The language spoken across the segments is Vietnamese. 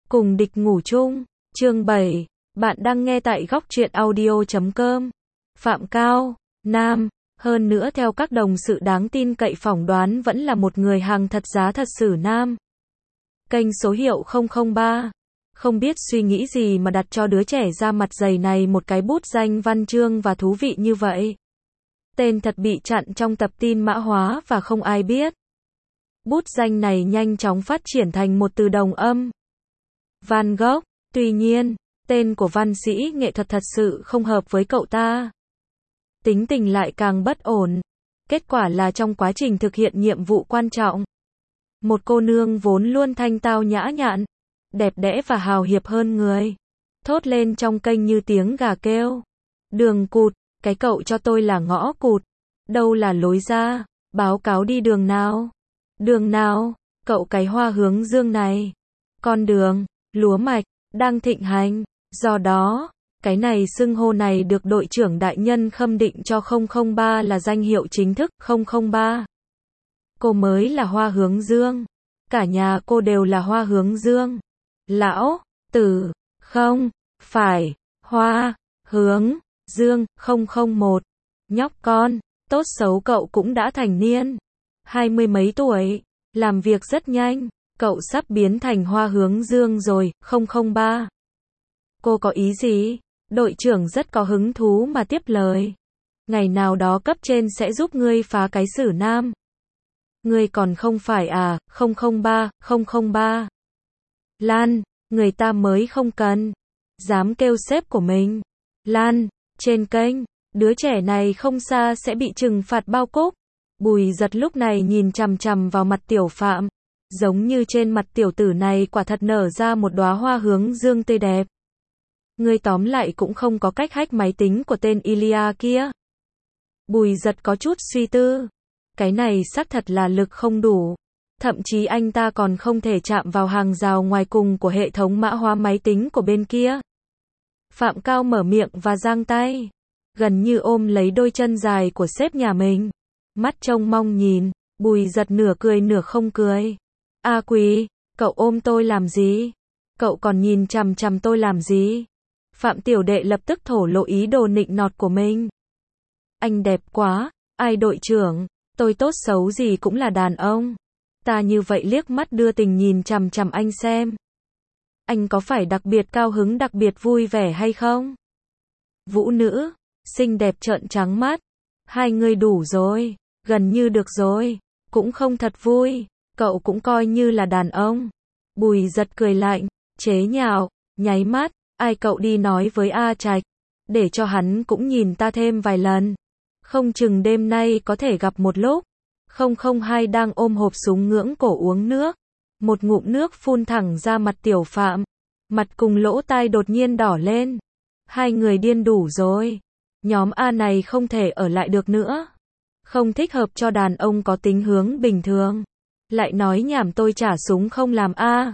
Cùng địch ngủ chung, chương 7, bạn đang nghe tại góc truyện audio.com. Phạm Cao, nam, hơn nữa theo các đồng sự đáng tin cậy phỏng đoán vẫn là một người hàng thật giá thật xử nam. Kênh số hiệu 003. Không biết suy nghĩ gì mà đặt cho đứa trẻ da mặt dày này một cái bút danh văn chương và thú vị như vậy. Tên thật bị chặn trong tập tin mã hóa và không ai biết. Bút danh này nhanh chóng phát triển thành một từ đồng âm. Van Gogh. Tuy nhiên, tên của văn sĩ nghệ thuật thật sự không hợp với cậu ta. Tính tình lại càng bất ổn. Kết quả là trong quá trình thực hiện nhiệm vụ quan trọng, một cô nương vốn luôn thanh tao nhã nhặn, đẹp đẽ và hào hiệp hơn người, thốt lên trong kênh như tiếng gà kêu. Đường cụt, cái cậu cho tôi là ngõ cụt. Đâu là lối ra, báo cáo đi đường nào. Đường nào, cậu cái hoa hướng dương này. Con đường, lúa mạch, đang thịnh hành. Do đó, cái này xưng hô này được đội trưởng đại nhân khâm định cho 003 là danh hiệu chính thức. 003. Cô mới là hoa hướng dương. Cả nhà cô đều là hoa hướng dương. Lão tử, không phải hoa hướng dương. 001. Nhóc con, tốt xấu cậu cũng đã thành niên, 20 mấy tuổi, làm việc rất nhanh, cậu sắp biến thành hoa hướng dương rồi. 003. Cô có ý gì? Đội trưởng rất có hứng thú mà tiếp lời. Ngày nào đó cấp trên sẽ giúp ngươi phá cái xử nam. Ngươi còn không phải à? 003. 003. Lan, người ta mới không cần. Dám kêu sếp của mình. Lan, trên kênh, đứa trẻ này không xa sẽ bị trừng phạt bao cúc. Bùi Giật lúc này nhìn chằm chằm vào mặt Tiểu Phạm, giống như trên mặt tiểu tử này quả thật nở ra một đóa hoa hướng dương tươi đẹp. Ngươi tóm lại cũng không có cách hack máy tính của tên Ilya kia. Bùi Giật có chút suy tư. Cái này xác thật là lực không đủ. Thậm chí anh ta còn không thể chạm vào hàng rào ngoài cùng của hệ thống mã hóa máy tính của bên kia. Phạm Cao mở miệng và giang tay, gần như ôm lấy đôi chân dài của sếp nhà mình. Mắt trông mong nhìn, Bùi Giật nửa cười nửa không cười. A Quý, cậu ôm tôi làm gì? Cậu còn nhìn chằm chằm tôi làm gì? Phạm tiểu đệ lập tức thổ lộ ý đồ nịnh nọt của mình. Anh đẹp quá, ai đội trưởng, tôi tốt xấu gì cũng là đàn ông. Ta như vậy liếc mắt đưa tình nhìn chằm chằm anh xem. Anh có phải đặc biệt cao hứng đặc biệt vui vẻ hay không? Vũ nữ, xinh đẹp trợn trắng mắt. Hai người đủ rồi, gần như được rồi, cũng không thật vui, cậu cũng coi như là đàn ông. Bùi Giật cười lạnh, chế nhạo, nháy mắt, ai cậu đi nói với A Trạch, để cho hắn cũng nhìn ta thêm vài lần. Không chừng đêm nay có thể gặp một lúc. 002 đang ôm hộp súng ngưỡng cổ uống nước. Một ngụm nước phun thẳng ra mặt Tiểu Phạm. Mặt cùng lỗ tai đột nhiên đỏ lên. Hai người điên đủ rồi. Nhóm A này không thể ở lại được nữa. Không thích hợp cho đàn ông có tính hướng bình thường. Lại nói nhảm tôi trả súng không làm A.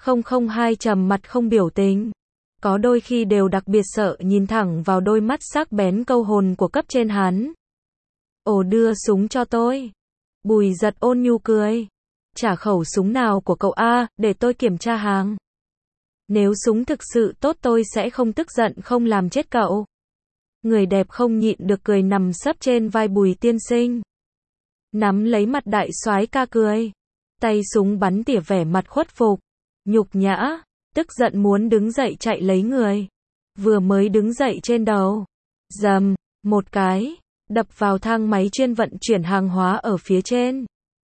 002 trầm mặt không biểu tình. Có đôi khi đều đặc biệt sợ nhìn thẳng vào đôi mắt sắc bén câu hồn của cấp trên hắn. Ồ, đưa súng cho tôi. Bùi Giật ôn nhu cười. Trả khẩu súng nào của cậu A, để tôi kiểm tra hàng. Nếu súng thực sự tốt tôi sẽ không tức giận không làm chết cậu. Người đẹp không nhịn được cười nằm sấp trên vai Bùi tiên sinh. Nắm lấy mặt đại soái ca cười. Tay súng bắn tỉa vẻ mặt khuất phục. Nhục nhã, tức giận muốn đứng dậy chạy lấy người. Vừa mới đứng dậy trên đầu. Dầm, một cái, đập vào thang máy chuyên vận chuyển hàng hóa ở phía trên.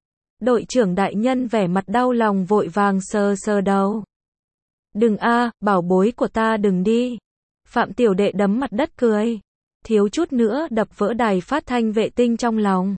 Đội trưởng đại nhân vẻ mặt đau lòng vội vàng sờ sờ đầu. Đừng a, bảo bối của ta đừng đi. Phạm tiểu đệ đấm mặt đất cười. Thiếu chút nữa đập vỡ đài phát thanh vệ tinh trong lòng.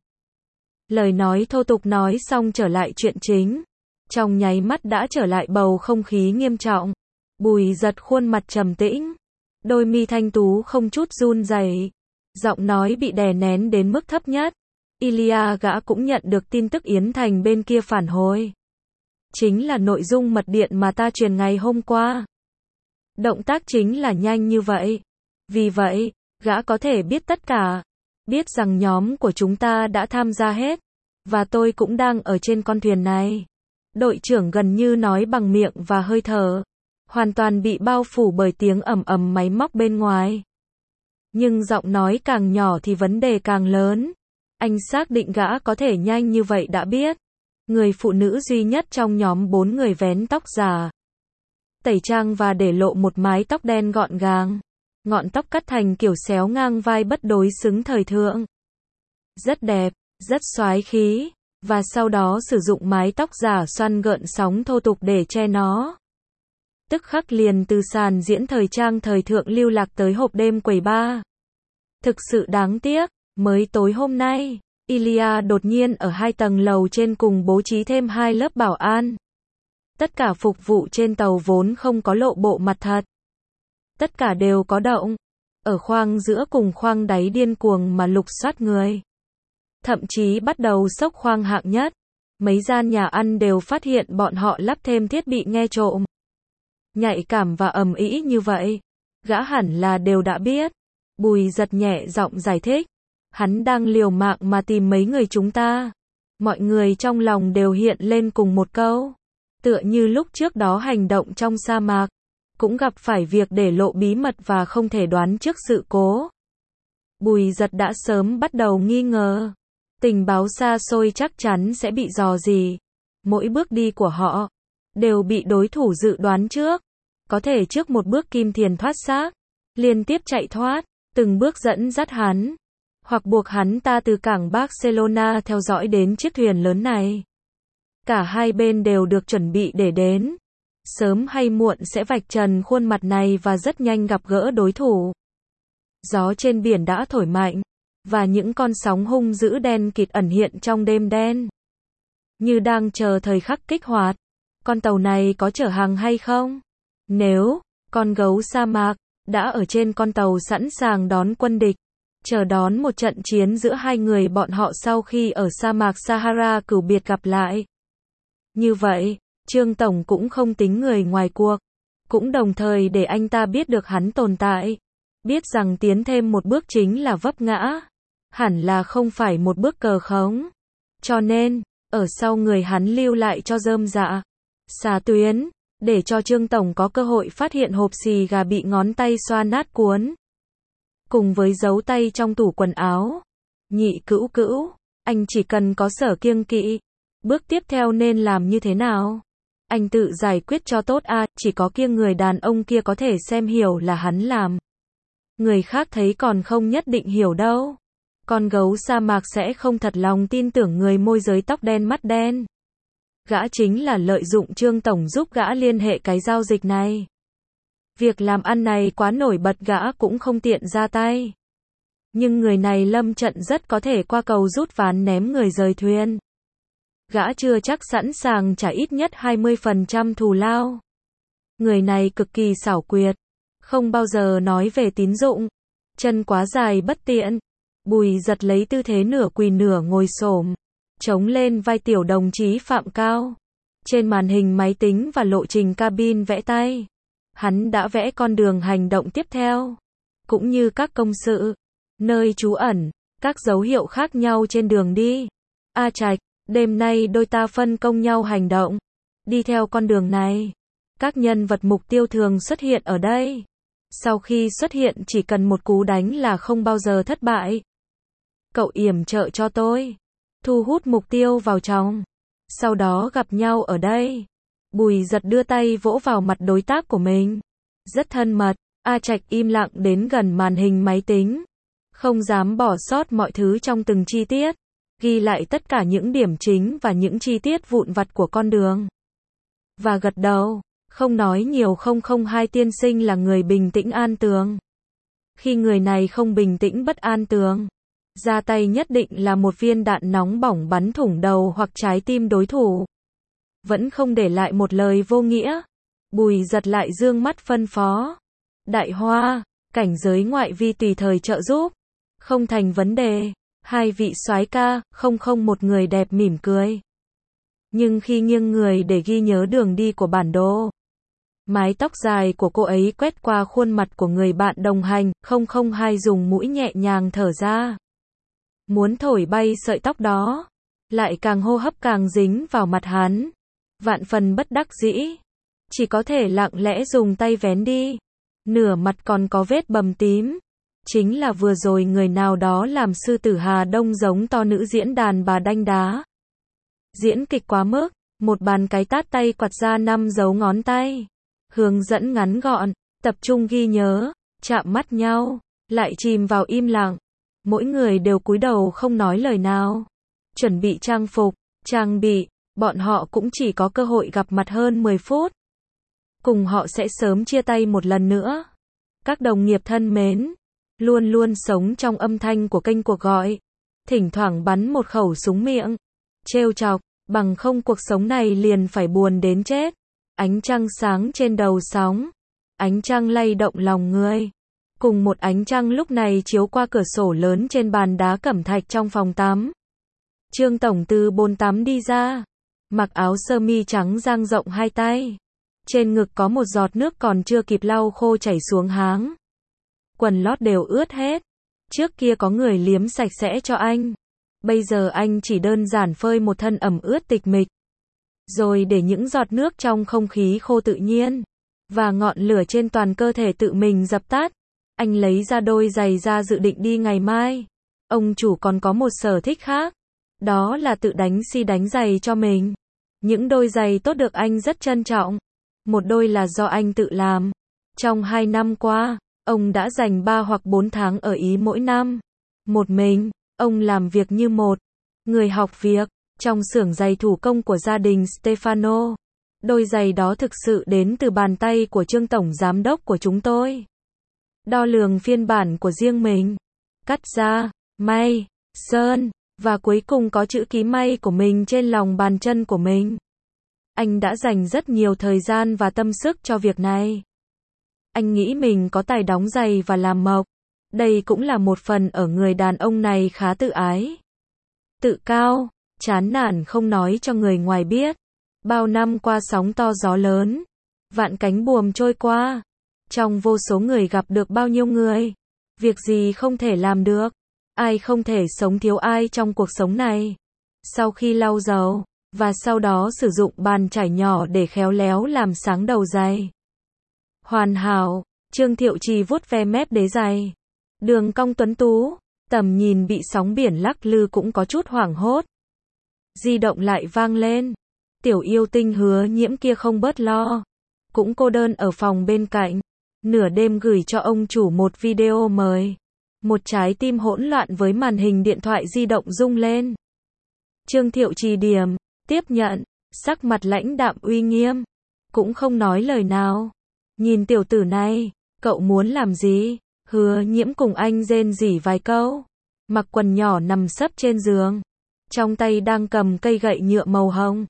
Lời nói thô tục nói xong trở lại chuyện chính. Trong nháy mắt đã trở lại bầu không khí nghiêm trọng. Bùi Giật khuôn mặt trầm tĩnh. Đôi mi thanh tú không chút run rẩy. Giọng nói bị đè nén đến mức thấp nhất. Ilya gã cũng nhận được tin tức Yến Thành bên kia phản hồi. Chính là nội dung mật điện mà ta truyền ngày hôm qua. Động tác chính là nhanh như vậy. Vì vậy, gã có thể biết tất cả. Biết rằng nhóm của chúng ta đã tham gia hết. Và tôi cũng đang ở trên con thuyền này. Đội trưởng gần như nói bằng miệng và hơi thở. hoàn toàn bị bao phủ bởi tiếng ầm ầm máy móc bên ngoài. Nhưng giọng nói càng nhỏ thì vấn đề càng lớn. Anh xác định gã có thể nhanh như vậy đã biết. Người phụ nữ duy nhất trong nhóm 4 người vén tóc giả, tẩy trang và để lộ một mái tóc đen gọn gàng. Ngọn tóc cắt thành kiểu xéo ngang vai bất đối xứng thời thượng. Rất đẹp, rất soái khí. Và sau đó sử dụng mái tóc giả xoăn gợn sóng thô tục để che nó. Tức khắc liền từ sàn diễn thời trang thời thượng lưu lạc tới hộp đêm quầy bar. Thực sự đáng tiếc, mới tối hôm nay, Ilya đột nhiên ở 2 tầng lầu trên cùng bố trí thêm 2 lớp bảo an. Tất cả phục vụ trên tàu vốn không có lộ bộ mặt thật. Tất cả đều có động. Ở khoang giữa cùng khoang đáy điên cuồng mà lục soát người. Thậm chí bắt đầu xốc khoang hạng nhất. Mấy gian nhà ăn đều phát hiện bọn họ lắp thêm thiết bị nghe trộm. Nhạy cảm và ầm ĩ như vậy. Gã hẳn là đều đã biết. Bùi Giật nhẹ giọng giải thích. Hắn đang liều mạng mà tìm mấy người chúng ta. Mọi người trong lòng đều hiện lên cùng một câu. Tựa như lúc trước đó hành động trong sa mạc. Cũng gặp phải việc để lộ bí mật và không thể đoán trước sự cố. Bùi Giật đã sớm bắt đầu nghi ngờ. Tình báo xa xôi chắc chắn sẽ bị dò dỉ. Mỗi bước đi của họ đều bị đối thủ dự đoán trước. Có thể trước một bước Kim Thiền thoát xác, liên tiếp chạy thoát, từng bước dẫn dắt hắn, hoặc buộc hắn ta từ cảng Barcelona theo dõi đến chiếc thuyền lớn này. Cả hai bên đều được chuẩn bị để đến. Sớm hay muộn sẽ vạch trần khuôn mặt này và rất nhanh gặp gỡ đối thủ. Gió trên biển đã thổi mạnh, và những con sóng hung dữ đen kịt ẩn hiện trong đêm đen. Như đang chờ thời khắc kích hoạt. Con tàu này có chở hàng hay không? Nếu, con gấu sa mạc, đã ở trên con tàu sẵn sàng đón quân địch, chờ đón một trận chiến giữa hai người bọn họ sau khi ở sa mạc Sahara cửu biệt gặp lại. Như vậy, Trương Tổng cũng không tính người ngoài cuộc, cũng đồng thời để anh ta biết được hắn tồn tại, biết rằng tiến thêm một bước chính là vấp ngã, hẳn là không phải một bước cờ khống. Cho nên, ở sau người hắn lưu lại cho rơm dạ, xà tuyến, để cho Trương Tổng có cơ hội phát hiện hộp xì gà bị ngón tay xoa nát cuốn. Cùng với dấu tay trong tủ quần áo. Nhị Cữu Cữu, anh chỉ cần có sở kiêng kỵ. Bước tiếp theo nên làm như thế nào? Anh tự giải quyết cho tốt a, chỉ có kiêng người đàn ông kia có thể xem hiểu là hắn làm. Người khác thấy còn không nhất định hiểu đâu. Con gấu sa mạc sẽ không thật lòng tin tưởng người môi giới tóc đen mắt đen. Gã chính là lợi dụng Trương Tổng giúp gã liên hệ cái giao dịch này. Việc làm ăn này quá nổi bật gã cũng không tiện ra tay. Nhưng người này lâm trận rất có thể qua cầu rút ván ném người rời thuyền. Gã chưa chắc sẵn sàng trả ít nhất 20% thù lao. Người này cực kỳ xảo quyệt, không bao giờ nói về tín dụng. Chân quá dài bất tiện. Bùi Giật lấy tư thế nửa quỳ nửa ngồi xổm, chống lên vai tiểu đồng chí Phạm Cao. Trên màn hình máy tính và lộ trình cabin vẽ tay. Hắn đã vẽ con đường hành động tiếp theo, cũng như các công sự, nơi trú ẩn, các dấu hiệu khác nhau trên đường đi. A Trạch, đêm nay đôi ta phân công nhau hành động, đi theo con đường này. Các nhân vật mục tiêu thường xuất hiện ở đây. Sau khi xuất hiện chỉ cần một cú đánh là không bao giờ thất bại. Cậu yểm trợ cho tôi, thu hút mục tiêu vào trong, sau đó gặp nhau ở đây. Bùi Giật đưa tay vỗ vào mặt đối tác của mình. Rất thân mật. A Trạch im lặng đến gần màn hình máy tính, không dám bỏ sót mọi thứ trong từng chi tiết, ghi lại tất cả những điểm chính và những chi tiết vụn vặt của con đường. Và gật đầu, không nói nhiều. 002 tiên sinh là người bình tĩnh an tường. Khi người này không bình tĩnh bất an tường, ra tay nhất định là một viên đạn nóng bỏng bắn thủng đầu hoặc trái tim đối thủ. Vẫn không để lại một lời vô nghĩa. Bùi Giật lại dương mắt phân phó. Đại Hoa, cảnh giới ngoại vi tùy thời trợ giúp. Không thành vấn đề. Hai vị soái ca, một người đẹp mỉm cười. Nhưng khi nghiêng người để ghi nhớ đường đi của bản đồ, mái tóc dài của cô ấy quét qua khuôn mặt của người bạn đồng hành. 002 dùng mũi nhẹ nhàng thở ra, muốn thổi bay sợi tóc đó, lại càng hô hấp càng dính vào mặt hắn. Vạn phần bất đắc dĩ. chỉ có thể lặng lẽ dùng tay vén đi. Nửa mặt còn có vết bầm tím. Chính là vừa rồi người nào đó làm sư tử Hà Đông giống to nữ diễn đàn bà đanh đá. Diễn kịch quá mức, một bàn cái tát tay quạt ra 5 dấu ngón tay. Hướng dẫn ngắn gọn, tập trung ghi nhớ, chạm mắt nhau, lại chìm vào im lặng. Mỗi người đều cúi đầu không nói lời nào. Chuẩn bị trang phục, trang bị, bọn họ cũng chỉ có cơ hội gặp mặt hơn 10 phút. Cùng họ sẽ sớm chia tay một lần nữa. Các đồng nghiệp thân mến, luôn luôn sống trong âm thanh của kênh cuộc gọi. Thỉnh thoảng bắn một khẩu súng miệng. Trêu chọc, bằng không cuộc sống này liền phải buồn đến chết. Ánh trăng sáng trên đầu sóng. Ánh trăng lay động lòng người. Cùng một ánh trăng lúc này chiếu qua cửa sổ lớn trên bàn đá cẩm thạch trong phòng tắm. Trương Tổng từ bồn tắm đi ra. Mặc áo sơ mi trắng dang rộng hai tay. Trên ngực có một giọt nước còn chưa kịp lau khô chảy xuống háng. Quần lót đều ướt hết. Trước kia có người liếm sạch sẽ cho anh. Bây giờ anh chỉ đơn giản phơi một thân ẩm ướt tịch mịch. Rồi để những giọt nước trong không khí khô tự nhiên. Và ngọn lửa trên toàn cơ thể tự mình dập tắt. Anh lấy ra đôi giày ra dự định đi ngày mai. Ông chủ còn có một sở thích khác. Đó là tự đánh đánh giày cho mình. Những đôi giày tốt được anh rất trân trọng. Một đôi là do anh tự làm. Trong 2 năm qua, ông đã dành 3 hoặc 4 tháng ở Ý mỗi năm. Một mình, ông làm việc như một người học việc trong xưởng giày thủ công của gia đình Stefano. Đôi giày đó thực sự đến từ bàn tay của Trương Tổng Giám đốc của chúng tôi. Đo lường phiên bản của riêng mình. Cắt ra, may, sơn, và cuối cùng có chữ ký may của mình trên lòng bàn chân của mình. Anh đã dành rất nhiều thời gian và tâm sức cho việc này. Anh nghĩ mình có tài đóng giày và làm mộc. Đây cũng là một phần ở người đàn ông này khá tự ái. Tự cao, chán nản không nói cho người ngoài biết. Bao năm qua sóng to gió lớn. Vạn cánh buồm trôi qua. Trong vô số người gặp được bao nhiêu người. Việc gì không thể làm được. Ai không thể sống thiếu ai trong cuộc sống này. Sau khi lau dầu, và sau đó sử dụng bàn chải nhỏ để khéo léo làm sáng đầu giày. Hoàn hảo, Trương Thiệu Trì vuốt ve mép đế giày. Đường cong tuấn tú, tầm nhìn bị sóng biển lắc lư cũng có chút hoảng hốt. Di động lại vang lên. Tiểu yêu tinh Hứa Nhiễm kia không bớt lo. Cũng cô đơn ở phòng bên cạnh. Nửa đêm gửi cho ông chủ một video mời. Một trái tim hỗn loạn với màn hình điện thoại di động rung lên. Trương Thiệu Trì điểm, tiếp nhận, sắc mặt lãnh đạm uy nghiêm. Cũng không nói lời nào. Nhìn tiểu tử này, cậu muốn làm gì? Hứa Nhiễm cùng anh rên rỉ vài câu. Mặc quần nhỏ nằm sấp trên giường. Trong tay đang cầm cây gậy nhựa màu hồng.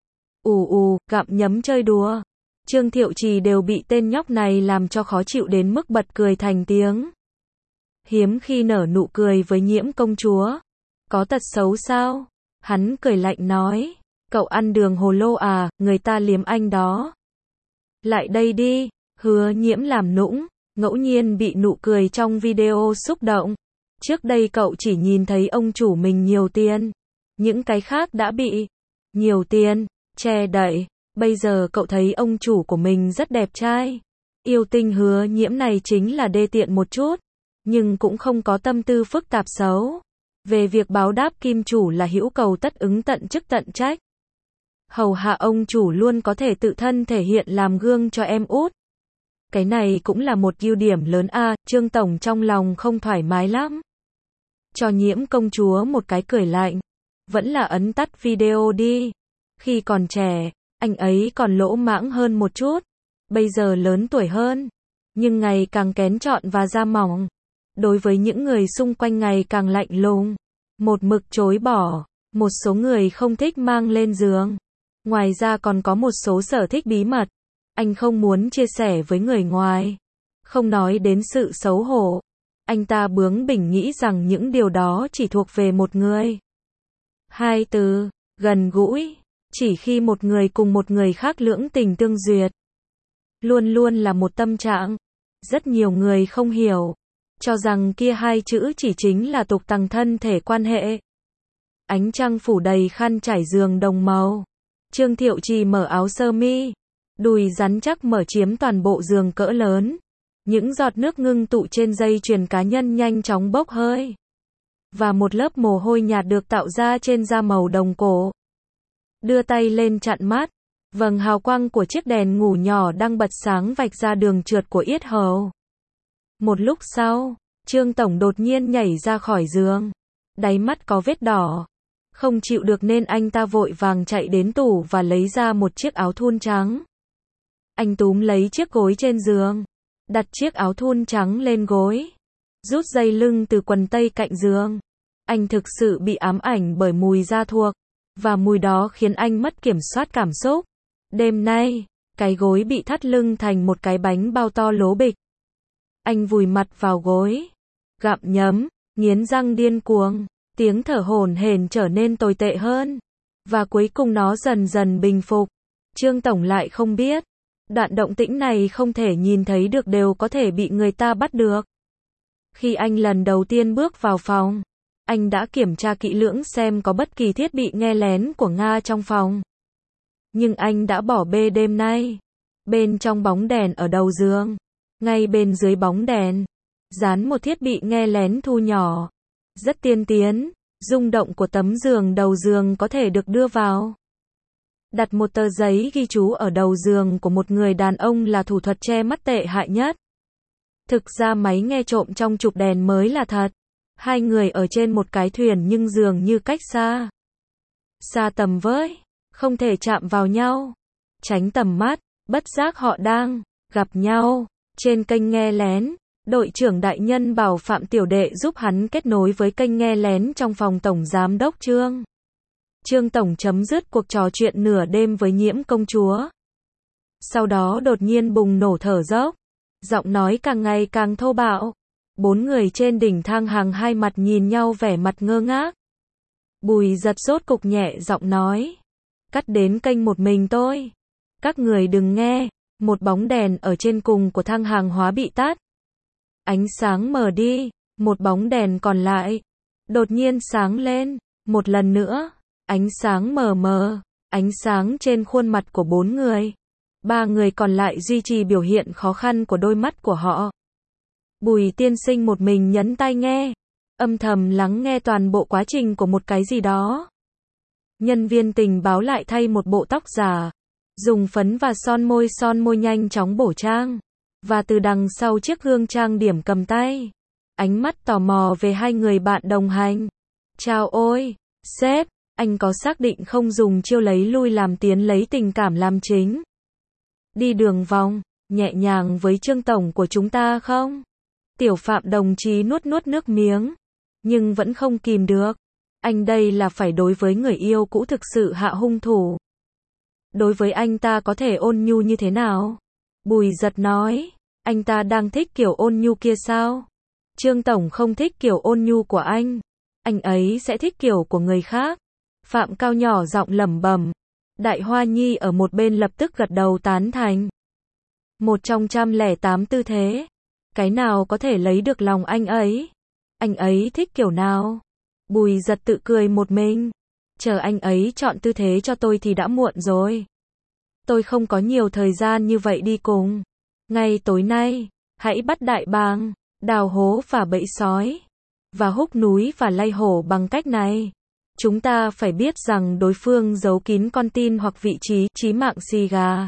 Gặm nhấm chơi đùa. Trương Thiệu Trì đều bị tên nhóc này làm cho khó chịu đến mức bật cười thành tiếng. Hiếm khi nở nụ cười với Nhiễm công chúa. Có tật xấu sao? Hắn cười lạnh nói. Cậu ăn đường hồ lô à, người ta liếm anh đó. Lại đây đi. Hứa Nhiễm làm nũng, ngẫu nhiên bị nụ cười trong video xúc động. Trước đây cậu chỉ nhìn thấy ông chủ mình nhiều tiền. Những cái khác đã bị nhiều tiền che đậy. Bây giờ cậu thấy ông chủ của mình rất đẹp trai. Yêu tinh Hứa Nhiễm này chính là đê tiện một chút. Nhưng cũng không có tâm tư phức tạp xấu. Về việc báo đáp kim chủ là hữu cầu tất ứng tận chức tận trách. Hầu hạ ông chủ luôn có thể tự thân thể hiện làm gương cho em út. Cái này cũng là một ưu điểm lớn a. Trương Tổng trong lòng không thoải mái lắm. Cho Nhiễm công chúa một cái cười lạnh. Vẫn là ấn tắt video đi. Khi còn trẻ, anh ấy còn lỗ mãng hơn một chút. Bây giờ lớn tuổi hơn. Nhưng ngày càng kén chọn và da mỏng. Đối với những người xung quanh ngày càng lạnh lùng. Một mực chối bỏ. Một số người không thích mang lên giường. Ngoài ra còn có một số sở thích bí mật. Anh không muốn chia sẻ với người ngoài. Không nói đến sự xấu hổ. Anh ta bướng bỉnh nghĩ rằng những điều đó chỉ thuộc về một người. Hai từ, gần gũi. Chỉ khi một người cùng một người khác lưỡng tình tương duyệt. Luôn luôn là một tâm trạng. Rất nhiều người không hiểu. Cho rằng kia hai chữ chỉ chính là tục tằng thân thể quan hệ. Ánh trăng phủ đầy khăn trải giường đồng màu. Trương Thiệu Trì mở áo sơ mi. Đùi rắn chắc mở chiếm toàn bộ giường cỡ lớn. Những giọt nước ngưng tụ trên dây chuyền cá nhân nhanh chóng bốc hơi. Và một lớp mồ hôi nhạt được tạo ra trên da màu đồng cổ. Đưa tay lên chặn mắt. Vầng hào quang của chiếc đèn ngủ nhỏ đang bật sáng vạch ra đường trượt của yết hầu. Một lúc sau, Trương Tổng đột nhiên nhảy ra khỏi giường. Đáy mắt có vết đỏ. Không chịu được nên anh ta vội vàng chạy đến tủ và lấy ra một chiếc áo thun trắng. Anh túm lấy chiếc gối trên giường. Đặt chiếc áo thun trắng lên gối. Rút dây lưng từ quần tây cạnh giường. Anh thực sự bị ám ảnh bởi mùi da thuộc. Và mùi đó khiến anh mất kiểm soát cảm xúc. Đêm nay, cái gối bị thắt lưng thành một cái bánh bao to lố bịch. Anh vùi mặt vào gối. Gặm nhấm, nghiến răng điên cuồng. Tiếng thở hổn hển trở nên tồi tệ hơn. Và cuối cùng nó dần dần bình phục. Trương Tổng lại không biết. Đoạn động tĩnh này không thể nhìn thấy được đều có thể bị người ta bắt được. Khi anh lần đầu tiên bước vào phòng, anh đã kiểm tra kỹ lưỡng xem có bất kỳ thiết bị nghe lén của Nga trong phòng. Nhưng anh đã bỏ bê đêm nay. Bên trong bóng đèn ở đầu giường, ngay bên dưới bóng đèn, dán một thiết bị nghe lén thu nhỏ. Rất tiên tiến, rung động của tấm giường đầu giường có thể được đưa vào. Đặt một tờ giấy ghi chú ở đầu giường của một người đàn ông là thủ thuật che mắt tệ hại nhất. Thực ra máy nghe trộm trong chụp đèn mới là thật. Hai người ở trên một cái thuyền nhưng dường như cách xa. Xa tầm với, không thể chạm vào nhau. Tránh tầm mắt, bất giác họ đang gặp nhau. Trên kênh nghe lén, đội trưởng đại nhân bảo Phạm Tiểu Đệ giúp hắn kết nối với kênh nghe lén trong phòng Tổng Giám đốc Trương. Trương Tổng chấm dứt cuộc trò chuyện nửa đêm với Nhiễm công chúa. Sau đó đột nhiên bùng nổ thở dốc. Giọng nói càng ngày càng thô bạo. Bốn người trên đỉnh thang hàng hai mặt nhìn nhau vẻ mặt ngơ ngác. Bùi Giật sốt cục nhẹ giọng nói. Cắt đến kênh một mình tôi. Các người đừng nghe. Một bóng đèn ở trên cùng của thang hàng hóa bị tắt. Ánh sáng mờ đi. Một bóng đèn còn lại đột nhiên sáng lên. Một lần nữa. Ánh sáng mờ mờ. Ánh sáng trên khuôn mặt của bốn người. Ba người còn lại duy trì biểu hiện khó khăn của đôi mắt của họ. Bùi tiên sinh một mình nhấn tai nghe. Âm thầm lắng nghe toàn bộ quá trình của một cái gì đó. Nhân viên tình báo lại thay một bộ tóc giả. Dùng phấn và son môi nhanh chóng bổ trang. Và từ đằng sau chiếc gương trang điểm cầm tay. Ánh mắt tò mò về hai người bạn đồng hành. Chào ôi, sếp, anh có xác định không dùng chiêu lấy lui làm tiến lấy tình cảm làm chính? Đi đường vòng, nhẹ nhàng với Trương Tổng của chúng ta không? Tiểu Phạm đồng chí nuốt nước miếng. Nhưng vẫn không kìm được. Anh đây là phải đối với người yêu cũ thực sự hạ hung thủ. Đối với anh ta có thể ôn nhu như thế nào? Bùi Giật nói. Anh ta đang thích kiểu ôn nhu kia sao? Trương Tổng không thích kiểu ôn nhu của anh. Anh ấy sẽ thích kiểu của người khác. Phạm Cao nhỏ giọng lẩm bẩm. Đại Hoa Nhi ở một bên lập tức gật đầu tán thành. Một trong 108 tư thế. Cái nào có thể lấy được lòng anh ấy? Anh ấy thích kiểu nào? Bùi Giật tự cười một mình. Chờ anh ấy chọn tư thế cho tôi thì đã muộn rồi. Tôi không có nhiều thời gian như vậy đi cùng. Ngay tối nay, hãy bắt đại bàng, đào hố và bẫy sói. Và húc núi và lay hổ bằng cách này. Chúng ta phải biết rằng đối phương giấu kín con tin hoặc vị trí chí mạng xì gà.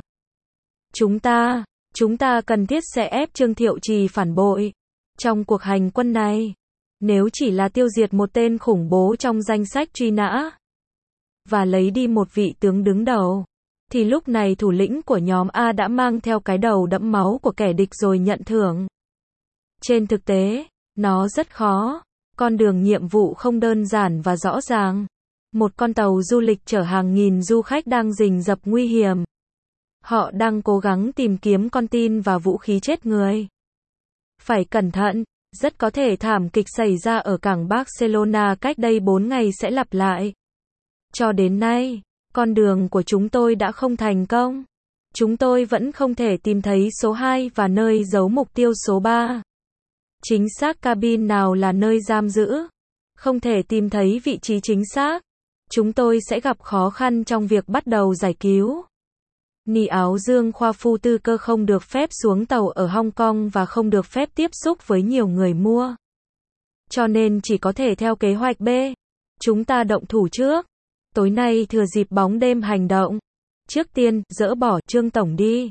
Chúng ta cần thiết sẽ ép Trương Thiệu Trì phản bội. Trong cuộc hành quân này, nếu chỉ là tiêu diệt một tên khủng bố trong danh sách truy nã và lấy đi một vị tướng đứng đầu, thì lúc này thủ lĩnh của nhóm A đã mang theo cái đầu đẫm máu của kẻ địch rồi nhận thưởng. Trên thực tế, nó rất khó. Con đường nhiệm vụ không đơn giản và rõ ràng. Một con tàu du lịch chở hàng nghìn du khách đang rình rập nguy hiểm. Họ đang cố gắng tìm kiếm con tin và vũ khí chết người. Phải cẩn thận, rất có thể thảm kịch xảy ra ở cảng Barcelona cách đây 4 ngày sẽ lặp lại. Cho đến nay, con đường của chúng tôi đã không thành công. Chúng tôi vẫn không thể tìm thấy số 2 và nơi giấu mục tiêu số 3. Chính xác cabin nào là nơi giam giữ. Không thể tìm thấy vị trí chính xác. Chúng tôi sẽ gặp khó khăn trong việc bắt đầu giải cứu. Ni Áo Dương Khoa Phu Tư Cơ không được phép xuống tàu ở Hong Kong và không được phép tiếp xúc với nhiều người mua. Cho nên chỉ có thể theo kế hoạch B. Chúng ta động thủ trước. Tối nay thừa dịp bóng đêm hành động. Trước tiên, dỡ bỏ Trương Tổng đi.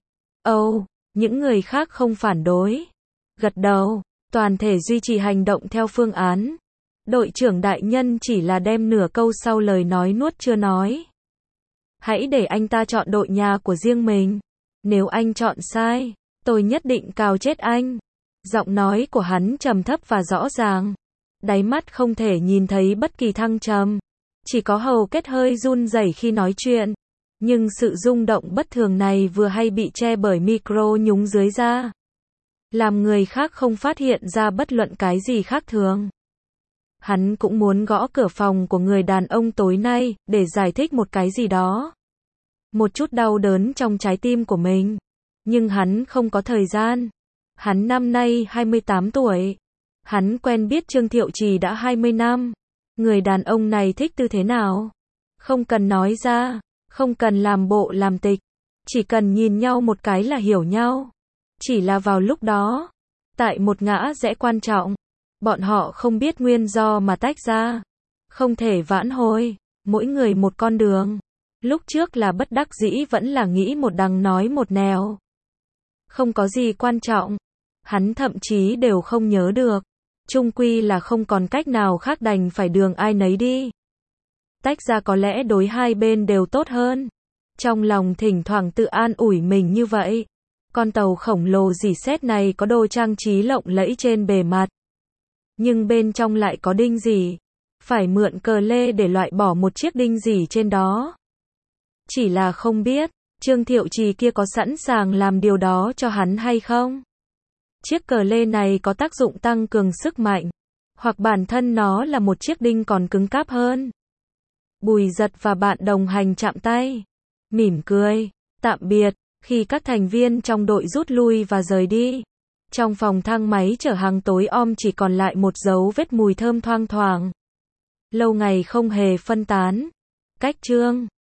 Những người khác không phản đối. Gật đầu, toàn thể duy trì hành động theo phương án. Đội trưởng đại nhân chỉ là đem nửa câu sau lời nói nuốt chưa nói. Hãy để anh ta chọn đội nhà của riêng mình. Nếu anh chọn sai, tôi nhất định cào chết anh. Giọng nói của hắn trầm thấp và rõ ràng. Đáy mắt không thể nhìn thấy bất kỳ thăng trầm. Chỉ có hầu kết hơi run rẩy khi nói chuyện. Nhưng sự rung động bất thường này vừa hay bị che bởi micro nhúng dưới da. Làm người khác không phát hiện ra bất luận cái gì khác thường. Hắn cũng muốn gõ cửa phòng của người đàn ông tối nay, để giải thích một cái gì đó. Một chút đau đớn trong trái tim của mình. Nhưng hắn không có thời gian. Hắn năm nay 28 tuổi. Hắn quen biết Trương Thiệu Trì đã 20 năm. Người đàn ông này thích tư thế nào? Không cần nói ra. Không cần làm bộ làm tịch. Chỉ cần nhìn nhau một cái là hiểu nhau. Chỉ là vào lúc đó, tại một ngã rẽ quan trọng, bọn họ không biết nguyên do mà tách ra. Không thể vãn hồi, mỗi người một con đường. Lúc trước là bất đắc dĩ vẫn là nghĩ một đằng nói một nẻo. Không có gì quan trọng. Hắn thậm chí đều không nhớ được. Chung quy là không còn cách nào khác đành phải đường ai nấy đi. Tách ra có lẽ đối hai bên đều tốt hơn. Trong lòng thỉnh thoảng tự an ủi mình như vậy. Con tàu khổng lồ rỉ sét này có đồ trang trí lộng lẫy trên bề mặt. Nhưng bên trong lại có đinh rỉ. Phải mượn cờ lê để loại bỏ một chiếc đinh rỉ trên đó. Chỉ là không biết, Trương Thiệu Trì kia có sẵn sàng làm điều đó cho hắn hay không? Chiếc cờ lê này có tác dụng tăng cường sức mạnh. Hoặc bản thân nó là một chiếc đinh còn cứng cáp hơn. Bùi Giật và bạn đồng hành chạm tay. Mỉm cười. Tạm biệt. Khi các thành viên trong đội rút lui và rời đi. Trong phòng thang máy chở hàng tối om chỉ còn lại một dấu vết mùi thơm thoang thoảng. Lâu ngày không hề phân tán. Cách Trương